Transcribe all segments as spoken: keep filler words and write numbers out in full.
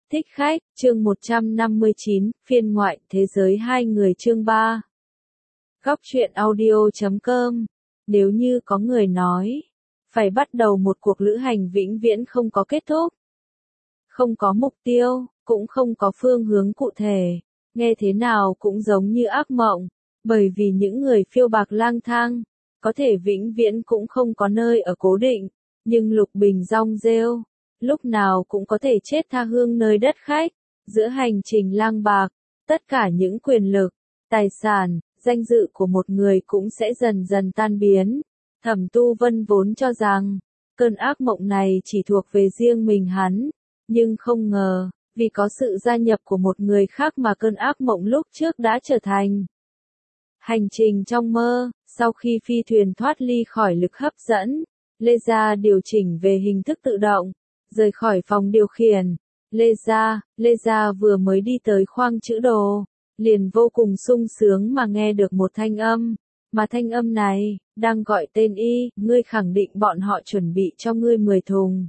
Thích khách, chương một trăm năm mươi chín, phiên ngoại, thế giới hai người chương ba. Góc truyện audio chấm com. Nếu như có người nói, phải bắt đầu một cuộc lữ hành vĩnh viễn không có kết thúc, không có mục tiêu, cũng không có phương hướng cụ thể, nghe thế nào cũng giống như ác mộng, bởi vì những người phiêu bạc lang thang, có thể vĩnh viễn cũng không có nơi ở cố định, nhưng Lục Bình rong rêu, lúc nào cũng có thể chết tha hương nơi đất khách, giữa hành trình lang bạc, tất cả những quyền lực, tài sản, danh dự của một người cũng sẽ dần dần tan biến. Thẩm Tu Vân vốn cho rằng, cơn ác mộng này chỉ thuộc về riêng mình hắn, nhưng không ngờ, vì có sự gia nhập của một người khác mà cơn ác mộng lúc trước đã trở thành hành trình trong mơ. Sau khi phi thuyền thoát ly khỏi lực hấp dẫn, Lê Gia điều chỉnh về hình thức tự động, rời khỏi phòng điều khiển. Lê Gia, Lê Gia vừa mới đi tới khoang trữ đồ, liền vô cùng sung sướng mà nghe được một thanh âm, mà thanh âm này, đang gọi tên y, ngươi khẳng định bọn họ chuẩn bị cho ngươi mười thùng.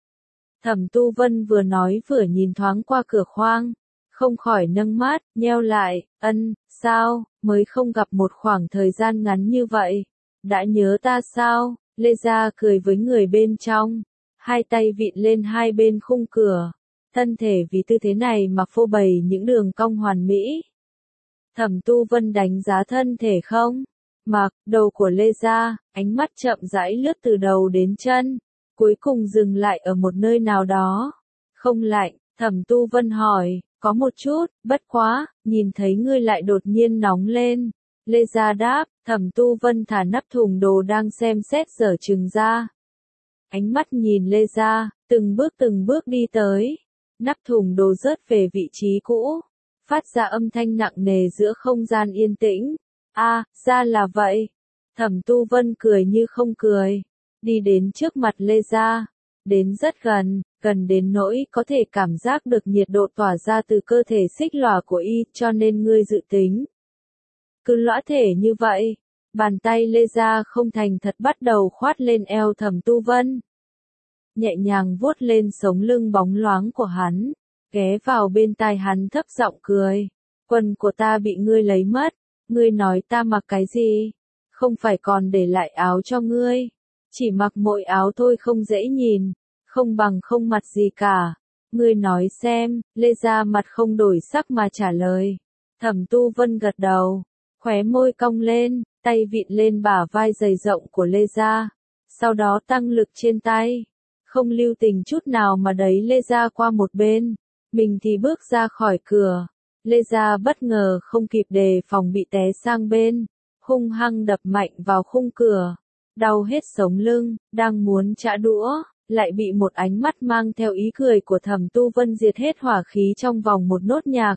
Thẩm Tu Vân vừa nói vừa nhìn thoáng qua cửa khoang, không khỏi nâng mắt, nheo lại, ân, sao, mới không gặp một khoảng thời gian ngắn như vậy, đã nhớ ta sao? Lê Gia cười với người bên trong, hai tay vịn lên hai bên khung cửa, thân thể vì tư thế này mà phô bày những đường cong hoàn mỹ. Thẩm Tu Vân đánh giá thân thể không? Mặc, đầu của Lê Gia, ánh mắt chậm rãi lướt từ đầu đến chân, cuối cùng dừng lại ở một nơi nào đó. Không lạnh, Thẩm Tu Vân hỏi, có một chút, bất quá, nhìn thấy ngươi lại đột nhiên nóng lên. Lê Gia đáp, Thẩm Tu Vân thả nắp thùng đồ đang xem xét dở chừng ra. Ánh mắt nhìn Lê Gia, từng bước từng bước đi tới. Nắp thùng đồ rớt về vị trí cũ, phát ra âm thanh nặng nề giữa không gian yên tĩnh. A, à, ra là vậy. Thẩm Tu Vân cười như không cười, đi đến trước mặt Lê Gia, đến rất gần, gần đến nỗi có thể cảm giác được nhiệt độ tỏa ra từ cơ thể xích lòa của y, cho nên ngươi dự tính cứ lõa thể như vậy. Bàn tay Lê Gia không thành thật bắt đầu khoát lên eo Thẩm Tu Vân, nhẹ nhàng vuốt lên sống lưng bóng loáng của hắn, ghé vào bên tai hắn thấp giọng cười, quần của ta bị ngươi lấy mất, ngươi nói ta mặc cái gì, không phải còn để lại áo cho ngươi, chỉ mặc mỗi áo thôi không dễ nhìn, không bằng không mặt gì cả, ngươi nói xem. Lê Gia mặt không đổi sắc mà trả lời. Thẩm Tu Vân gật đầu, khóe môi cong lên, tay vịn lên bả vai dày rộng của Lê Gia, sau đó tăng lực trên tay, không lưu tình chút nào mà đẩy Lê Gia qua một bên, mình thì bước ra khỏi cửa. Lê Gia bất ngờ không kịp đề phòng bị té sang bên, hung hăng đập mạnh vào khung cửa, đau hết sống lưng, đang muốn chả đũa, lại bị một ánh mắt mang theo ý cười của Thẩm Tu Vân diệt hết hỏa khí trong vòng một nốt nhạc.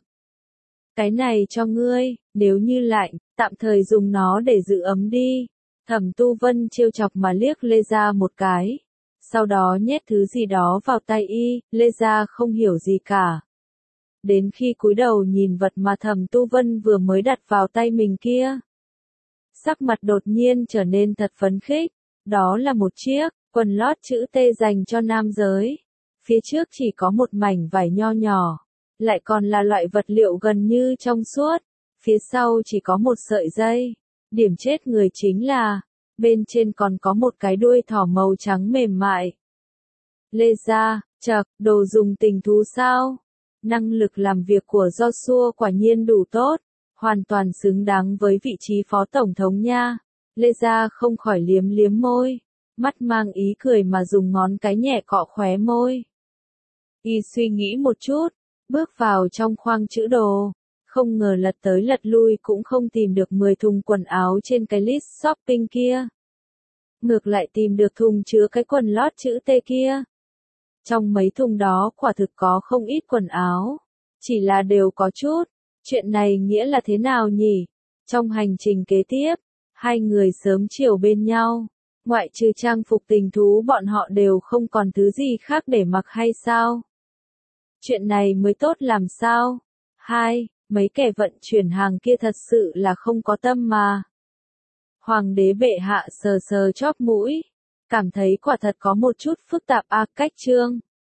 Cái này cho ngươi, nếu như lạnh, tạm thời dùng nó để giữ ấm đi. Thẩm Tu Vân trêu chọc mà liếc Lê Gia một cái, sau đó nhét thứ gì đó vào tay y. Lê Gia không hiểu gì cả, đến khi cúi đầu nhìn vật mà Thẩm Tu Vân vừa mới đặt vào tay mình kia, sắc mặt đột nhiên trở nên thật phấn khích. Đó là một chiếc quần lót chữ T dành cho nam giới, phía trước chỉ có một mảnh vải nho nhỏ, lại còn là loại vật liệu gần như trong suốt, phía sau chỉ có một sợi dây. Điểm chết người chính là, bên trên còn có một cái đuôi thỏ màu trắng mềm mại. Lê Gia, chậc, đồ dùng tình thú sao? Năng lực làm việc của Joshua quả nhiên đủ tốt, hoàn toàn xứng đáng với vị trí phó tổng thống nha. Lê Gia không khỏi liếm liếm môi, mắt mang ý cười mà dùng ngón cái nhẹ cọ khóe môi. Y suy nghĩ một chút, bước vào trong khoang trữ đồ, không ngờ lật tới lật lui cũng không tìm được mười thùng quần áo trên cái list shopping kia. Ngược lại tìm được thùng chứa cái quần lót chữ T kia. Trong mấy thùng đó quả thực có không ít quần áo, chỉ là đều có chút. Chuyện này nghĩa là thế nào nhỉ? Trong hành trình kế tiếp, hai người sớm chiều bên nhau, ngoại trừ trang phục tình thú bọn họ đều không còn thứ gì khác để mặc hay sao? Chuyện này mới tốt làm sao? Hai, mấy kẻ vận chuyển hàng kia thật sự là không có tâm mà. Hoàng đế bệ hạ sờ sờ chóp mũi, cảm thấy quả thật có một chút phức tạp a. Cách chương